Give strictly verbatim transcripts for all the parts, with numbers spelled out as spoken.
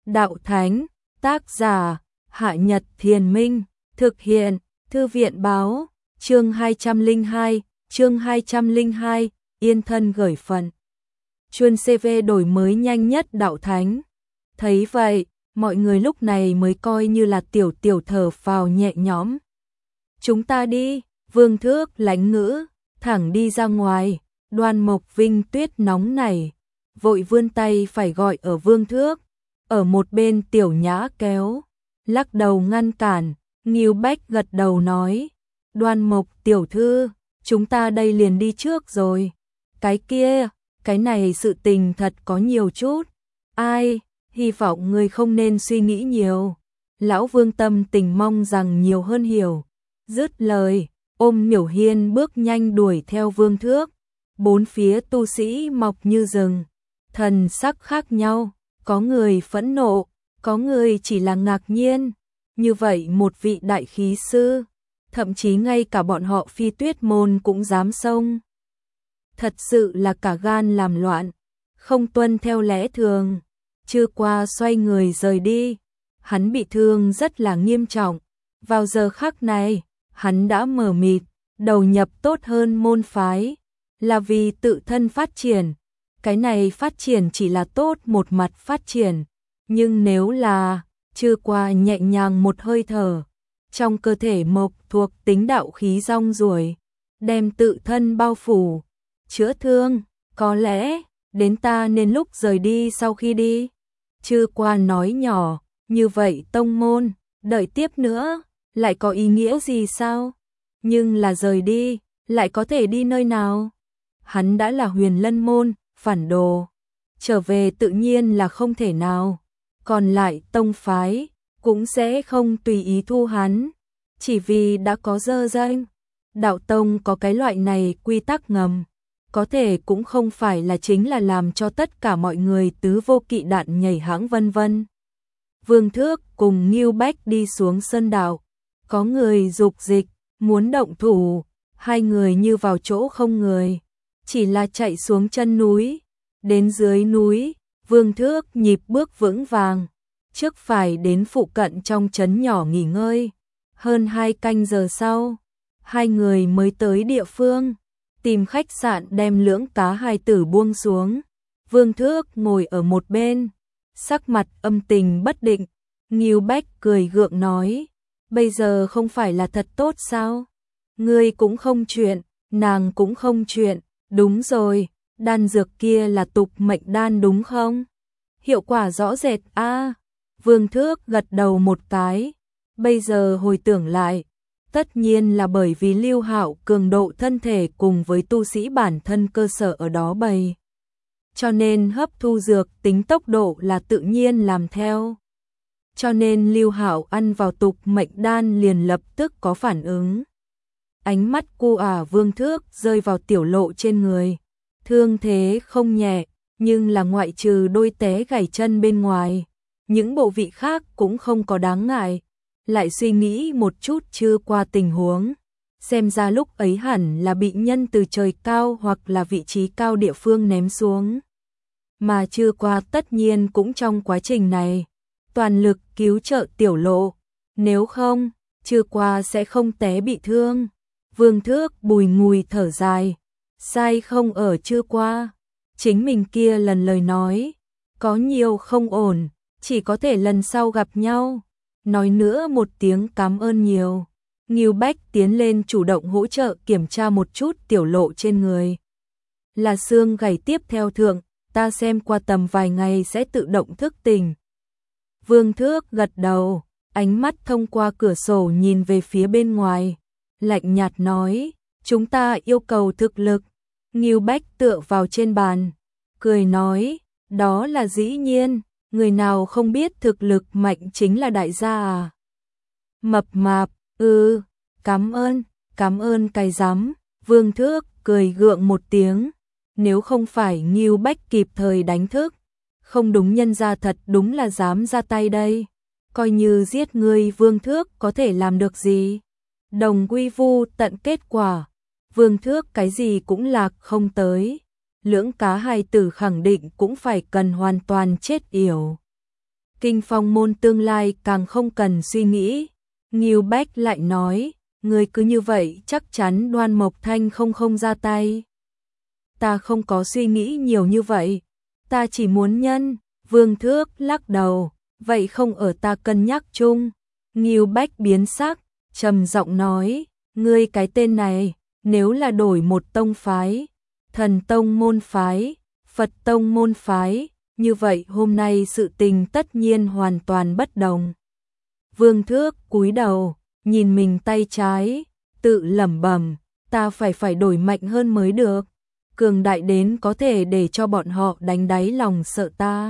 đạo thánh, tác giả, Hạ Nhật Thiền Minh, thực hiện, Thư viện báo, chương hai trăm lẻ hai, chương hai trăm lẻ hai, yên thân gửi phận. Chuyên xê vê đổi mới nhanh nhất đạo thánh. Thấy vậy, mọi người lúc này mới coi như là tiểu tiểu thở phào nhẹ nhõm. Chúng ta đi, Vương Thước lãnh ngữ, thẳng đi ra ngoài. Đoan Mộc Vinh Tuyết nóng nảy, vội vươn tay phải gọi ở Vương Thước. Ở một bên Tiểu Nhã kéo, lắc đầu ngăn cản. Ngưu Bách gật đầu nói, Đoan Mộc tiểu thư, chúng ta đây liền đi trước rồi. Cái kia, cái này sự tình thật có nhiều chút. Ai, hy vọng người không nên suy nghĩ nhiều. Lão Vương tâm tình mong rằng nhiều hơn hiểu. Dứt lời, ôm Miểu Hiên bước nhanh đuổi theo Vương Thước. Bốn phía tu sĩ mọc như rừng, thần sắc khác nhau, có người phẫn nộ, có người chỉ là ngạc nhiên. Như vậy một vị đại khí sư, thậm chí ngay cả bọn họ Phi Tuyết môn cũng dám xông. Thật sự là cả gan làm loạn, không tuân theo lẽ thường. Chưa qua xoay người rời đi, hắn bị thương rất là nghiêm trọng. Vào giờ khắc này, hắn đã mờ mịt, đầu nhập tốt hơn môn phái, là vì tự thân phát triển. Cái này phát triển chỉ là tốt một mặt phát triển, nhưng nếu là chưa qua nhẹ nhàng một hơi thở, trong cơ thể mộc thuộc tính đạo khí rong ruổi, đem tự thân bao phủ, chữa thương, có lẽ đến ta nên lúc rời đi sau khi đi. Chưa qua nói nhỏ, như vậy tông môn, đợi tiếp nữa, lại có ý nghĩa gì sao? Nhưng là rời đi, lại có thể đi nơi nào? Hắn đã là Huyền Lân môn, phản đồ, trở về tự nhiên là không thể nào. Còn lại tông phái, cũng sẽ không tùy ý thu hắn, chỉ vì đã có dơ danh. Đạo tông có cái loại này quy tắc ngầm, có thể cũng không phải là chính là làm cho tất cả mọi người tứ vô kỵ đạn nhảy hãng vân vân. Vương Thước cùng Ngưu Bách đi xuống sơn đạo, có người dục dịch, muốn động thủ, hai người như vào chỗ không người, chỉ là chạy xuống chân núi. Đến dưới núi, Vương Thước nhịp bước vững vàng, trước phải đến phụ cận trong trấn nhỏ nghỉ ngơi. Hơn hai canh giờ sau, hai người mới tới địa phương, tìm khách sạn đem lưỡng cá hài tử buông xuống. Vương Thước ngồi ở một bên, sắc mặt âm tình bất định. Ngưu Bách cười gượng nói, bây giờ không phải là thật tốt sao? Ngươi cũng không chuyện, nàng cũng không chuyện. Đúng rồi, đan dược kia là tục mệnh đan đúng không? Hiệu quả rõ rệt a. À, Vương Thước gật đầu một cái. Bây giờ hồi tưởng lại, tất nhiên là bởi vì Lưu Hạo cường độ thân thể cùng với tu sĩ bản thân cơ sở ở đó bày, cho nên hấp thu dược tính tốc độ là tự nhiên làm theo. Cho nên Lưu Hạo ăn vào tục mệnh đan liền lập tức có phản ứng. Ánh mắt cô ả Vương Thước rơi vào Tiểu Lộ trên người. Thương thế không nhẹ, nhưng là ngoại trừ đôi té gãy chân bên ngoài, những bộ vị khác cũng không có đáng ngại. Lại suy nghĩ một chút chưa qua tình huống, xem ra lúc ấy hẳn là bị nhân từ trời cao hoặc là vị trí cao địa phương ném xuống. Mà chưa qua tất nhiên cũng trong quá trình này, toàn lực cứu trợ Tiểu Lộ, nếu không, chưa qua sẽ không té bị thương. Vương Thước bùi ngùi thở dài, sai không ở chưa qua, chính mình kia lần lời nói, có nhiều không ổn, chỉ có thể lần sau gặp nhau. Nói nữa một tiếng cảm ơn nhiều. Ngưu Bách tiến lên chủ động hỗ trợ kiểm tra một chút Tiểu Lộ trên người. Là xương gãy tiếp theo thượng, ta xem qua tầm vài ngày sẽ tự động thức tỉnh. Vương Thước gật đầu, ánh mắt thông qua cửa sổ nhìn về phía bên ngoài, lạnh nhạt nói, chúng ta yêu cầu thực lực. Ngưu Bách tựa vào trên bàn, cười nói, đó là dĩ nhiên, người nào không biết thực lực mạnh chính là đại gia à. Mập mạp, ừ, cảm ơn, cảm ơn cái rắm. Vương Thước cười gượng một tiếng, nếu không phải Ngưu Bách kịp thời đánh thức, không đúng nhân ra thật đúng là dám ra tay đây. Coi như giết ngươi Vương Thước có thể làm được gì. Đồng quy vu tận kết quả, Vương Thước cái gì cũng lạc không tới. Lưỡng cá hài tử khẳng định cũng phải cần hoàn toàn chết yểu. Kinh Phong môn tương lai càng không cần suy nghĩ. Ngưu Bách lại nói, ngươi cứ như vậy chắc chắn Đoan Mộc Thanh không không ra tay. Ta không có suy nghĩ nhiều như vậy, ta chỉ muốn nhân. Vương Thước lắc đầu, vậy không ở ta cân nhắc chung. Ngưu Bách biến sắc, trầm giọng nói, ngươi cái tên này, nếu là đổi một tông phái, Thần tông môn phái, Phật tông môn phái, như vậy hôm nay sự tình tất nhiên hoàn toàn bất đồng. Vương Thước cúi đầu, nhìn mình tay trái, tự lẩm bẩm, ta phải phải đổi mạnh hơn mới được, cường đại đến có thể để cho bọn họ đánh đáy lòng sợ ta.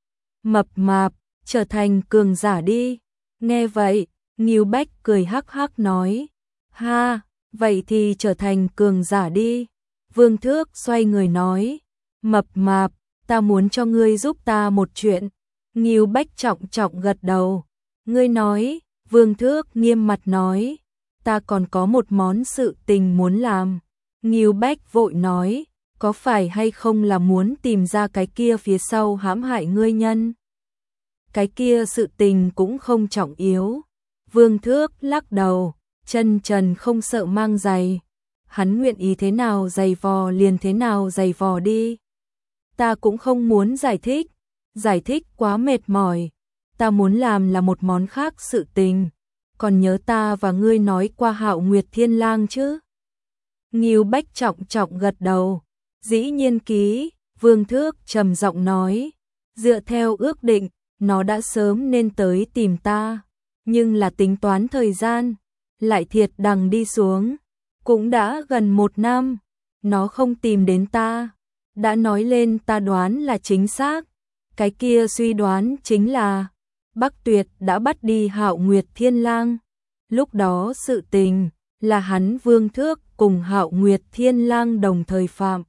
Mập mạp, trở thành cường giả đi. Nghe vậy, Ngưu Bách cười hắc hắc nói, ha, vậy thì trở thành cường giả đi. Vương Thước xoay người nói, mập mạp, ta muốn cho ngươi giúp ta một chuyện. Ngưu Bách trọng trọng gật đầu. Ngươi nói, Vương Thước nghiêm mặt nói, ta còn có một món sự tình muốn làm. Ngưu Bách vội nói, có phải hay không là muốn tìm ra cái kia phía sau hãm hại ngươi nhân? Cái kia sự tình cũng không trọng yếu. Vương Thước lắc đầu, chân trần không sợ mang giày. Hắn nguyện ý thế nào giày vò liền thế nào giày vò đi. Ta cũng không muốn giải thích, giải thích quá mệt mỏi. Ta muốn làm là một món khác sự tình. Còn nhớ ta và ngươi nói qua Hạo Nguyệt Thiên Lang chứ? Ngưu Bách trọng trọng gật đầu. Dĩ nhiên ký, Vương Thước trầm giọng nói, dựa theo ước định, nó đã sớm nên tới tìm ta, nhưng là tính toán thời gian, lại thiệt đằng đi xuống, cũng đã gần một năm, nó không tìm đến ta, đã nói lên ta đoán là chính xác, cái kia suy đoán chính là Bắc Tuyệt đã bắt đi Hạo Nguyệt Thiên Lang, lúc đó sự tình là hắn Vương Thước cùng Hạo Nguyệt Thiên Lang đồng thời phạm.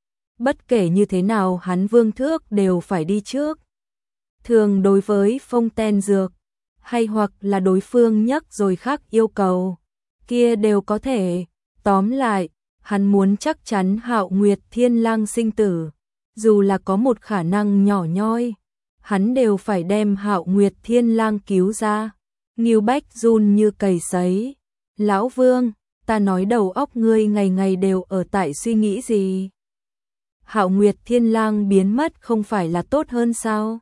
Bất kể như thế nào hắn Vương Thước đều phải đi trước. Thường đối với phong ten dược, hay hoặc là đối phương nhắc rồi khác yêu cầu, kia đều có thể. Tóm lại, hắn muốn chắc chắn Hạo Nguyệt Thiên Lang sinh tử, dù là có một khả năng nhỏ nhoi, hắn đều phải đem Hạo Nguyệt Thiên Lang cứu ra. Ngưu Bách run như cầy sấy. Lão Vương, ta nói đầu óc ngươi ngày ngày đều ở tại suy nghĩ gì? Hạo Nguyệt Thiên Lang biến mất không phải là tốt hơn sao?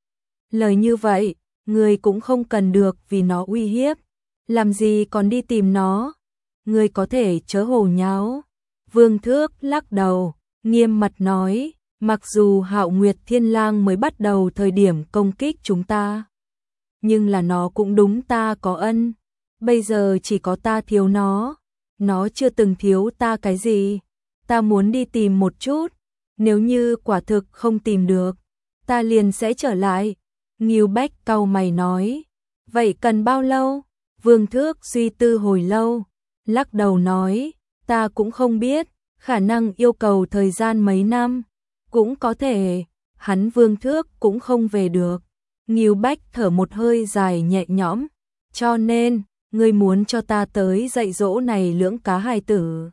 Lời như vậy, ngươi cũng không cần được vì nó uy hiếp, làm gì còn đi tìm nó? Ngươi có thể chớ hồ nháo. Vương Thước lắc đầu, nghiêm mặt nói, mặc dù Hạo Nguyệt Thiên Lang mới bắt đầu thời điểm công kích chúng ta, nhưng là nó cũng đúng ta có ân, bây giờ chỉ có ta thiếu nó, nó chưa từng thiếu ta cái gì, ta muốn đi tìm một chút, nếu như quả thực không tìm được, ta liền sẽ trở lại. Ngưu Bách cau mày nói, vậy cần bao lâu? Vương Thước suy tư hồi lâu, lắc đầu nói, ta cũng không biết, khả năng yêu cầu thời gian mấy năm, cũng có thể, hắn Vương Thước cũng không về được. Ngưu Bách thở một hơi dài nhẹ nhõm, cho nên, ngươi muốn cho ta tới dạy dỗ này lưỡng cá hài tử.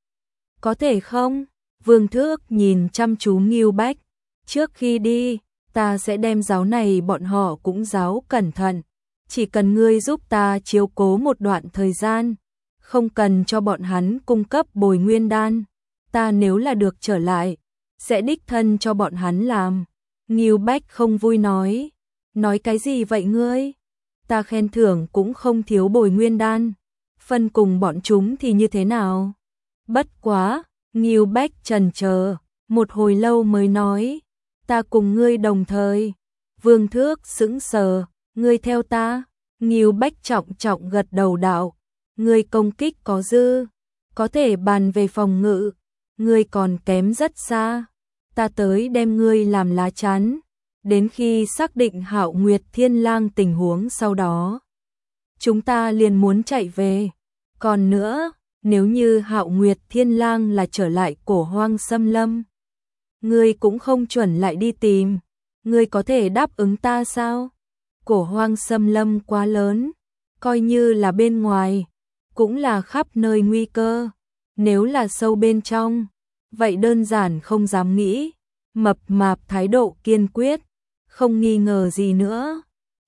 Có thể không? Vương Thước nhìn chăm chú Ngưu Bách, trước khi đi, ta sẽ đem giáo này bọn họ cũng giáo cẩn thận, chỉ cần ngươi giúp ta chiếu cố một đoạn thời gian, không cần cho bọn hắn cung cấp bồi nguyên đan, ta nếu là được trở lại, sẽ đích thân cho bọn hắn làm. Ngưu Bách không vui nói, nói cái gì vậy ngươi? Ta khen thưởng cũng không thiếu bồi nguyên đan, phân cùng bọn chúng thì như thế nào? Bất quá, Ngưu Bách chần chờ, một hồi lâu mới nói, ta cùng ngươi đồng thời. Vương Thước sững sờ, ngươi theo ta? Ngưu Bách trọng trọng gật đầu đạo, ngươi công kích có dư, có thể bàn về phòng ngự, ngươi còn kém rất xa, ta tới đem ngươi làm lá chắn, đến khi xác định Hạo Nguyệt Thiên Lang tình huống sau đó, chúng ta liền muốn chạy về. Còn nữa, nếu như Hạo Nguyệt Thiên Lang là trở lại Cổ Hoang Xâm Lâm, ngươi cũng không chuẩn lại đi tìm, ngươi có thể đáp ứng ta sao? Cổ Hoang Xâm Lâm quá lớn, coi như là bên ngoài, cũng là khắp nơi nguy cơ, nếu là sâu bên trong, vậy đơn giản không dám nghĩ. Mập mạp thái độ kiên quyết, không nghi ngờ gì nữa.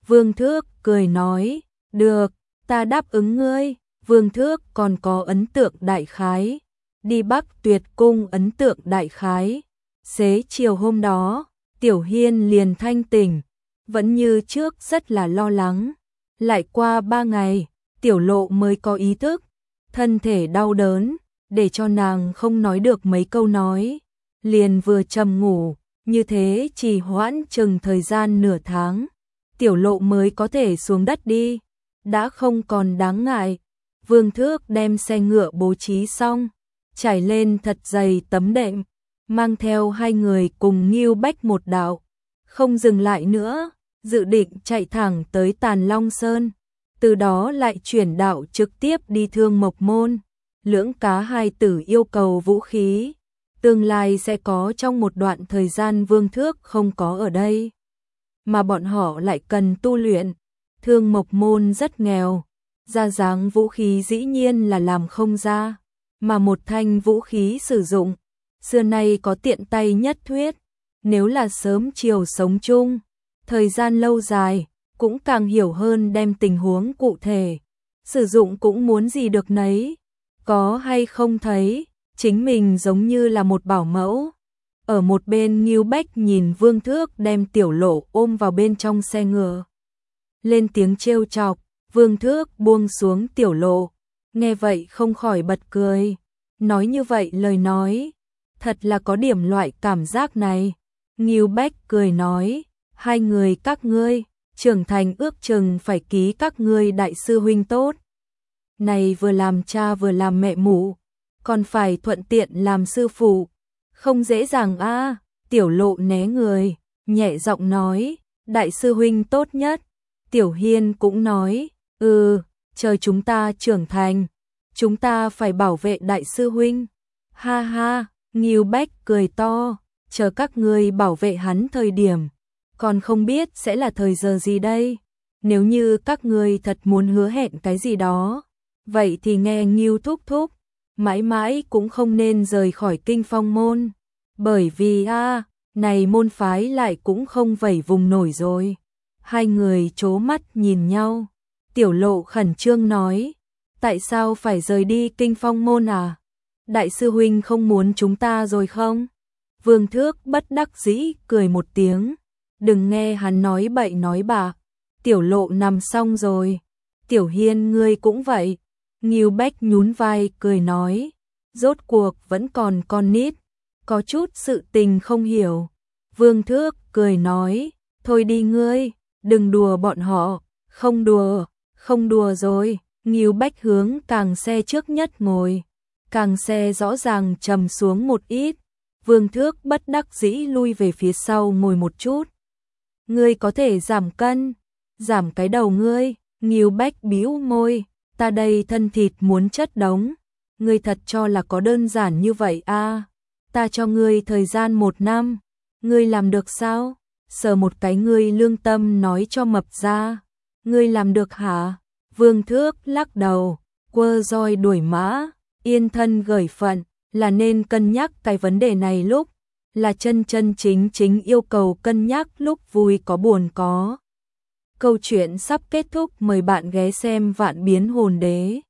Vương Thước cười nói, được, ta đáp ứng ngươi. Vương Thước còn có ấn tượng đại khái, đi Bắc Tuyệt Cung ấn tượng đại khái. Xế chiều hôm đó, Tiểu Hiên liền thanh tỉnh, vẫn như trước rất là lo lắng. Lại qua ba ngày, Tiểu Lộ mới có ý thức, thân thể đau đớn, để cho nàng không nói được mấy câu nói, liền vừa trầm ngủ, như thế trì hoãn chừng thời gian nửa tháng, Tiểu Lộ mới có thể xuống đất đi, đã không còn đáng ngại. Vương Thước đem xe ngựa bố trí xong, trải lên thật dày tấm đệm, mang theo hai người cùng Ngưu Bách một đạo, không dừng lại nữa, dự định chạy thẳng tới Tàn Long Sơn, từ đó lại chuyển đạo trực tiếp đi Thương Mộc Môn. Lưỡng cá hai tử yêu cầu vũ khí, tương lai sẽ có trong một đoạn thời gian Vương Thước không có ở đây, mà bọn họ lại cần tu luyện. Thương Mộc Môn rất nghèo, ra dáng vũ khí dĩ nhiên là làm không ra, mà một thanh vũ khí sử dụng, xưa nay có tiện tay nhất thuyết, nếu là sớm chiều sống chung, thời gian lâu dài, cũng càng hiểu hơn đem tình huống cụ thể, sử dụng cũng muốn gì được nấy, có hay không thấy, chính mình giống như là một bảo mẫu. Ở một bên Ngưu Bách nhìn Vương Thước đem Tiểu Lộ ôm vào bên trong xe ngựa, lên tiếng trêu chọc. Vương Thước buông xuống Tiểu Lộ, nghe vậy không khỏi bật cười, nói như vậy lời nói, thật là có điểm loại cảm giác này. Ngưu Bách cười nói, hai người các ngươi, trưởng thành ước chừng phải ký các ngươi đại sư huynh tốt. Này vừa làm cha vừa làm mẹ mụ, còn phải thuận tiện làm sư phụ, không dễ dàng a. À. Tiểu Lộ né người, nhẹ giọng nói, đại sư huynh tốt nhất. Tiểu Hiên cũng nói, ừ, chờ chúng ta trưởng thành, chúng ta phải bảo vệ đại sư huynh. Ha ha, Ngưu Bách cười to, chờ các ngươi bảo vệ hắn thời điểm, còn không biết sẽ là thời giờ gì đây. Nếu như các ngươi thật muốn hứa hẹn cái gì đó, vậy thì nghe Ngưu thúc thúc, mãi mãi cũng không nên rời khỏi Kinh Phong môn, bởi vì a, à, này môn phái lại cũng không vẩy vùng nổi rồi. Hai người trố mắt nhìn nhau, Tiểu Lộ khẩn trương nói, tại sao phải rời đi Kinh Phong môn à? Đại sư huynh không muốn chúng ta rồi không? Vương Thước bất đắc dĩ cười một tiếng, đừng nghe hắn nói bậy nói bạ, Tiểu Lộ nằm xong rồi. Tiểu Hiên ngươi cũng vậy. Ngưu Bách nhún vai cười nói, rốt cuộc vẫn còn con nít, có chút sự tình không hiểu. Vương Thước cười nói, thôi đi ngươi, đừng đùa bọn họ. Không đùa, không đùa rồi. Ngưu Bách hướng càng xe trước nhất ngồi, càng xe rõ ràng trầm xuống một ít. Vương Thước bất đắc dĩ lui về phía sau ngồi một chút. Ngươi có thể giảm cân, giảm cái đầu ngươi. Ngưu Bách bĩu môi, ta đây thân thịt muốn chất đống, ngươi thật cho là có đơn giản như vậy à? Ta cho ngươi thời gian một năm, ngươi làm được sao? Sờ một cái ngươi lương tâm nói cho mập ra, ngươi làm được hả? Vương Thước lắc đầu, quơ roi đuổi mã, yên thân gởi phận, là nên cân nhắc cái vấn đề này lúc, là chân chân chính chính yêu cầu cân nhắc lúc vui có buồn có. Câu chuyện sắp kết thúc, mời bạn ghé xem Vạn Biến Hồn Đế.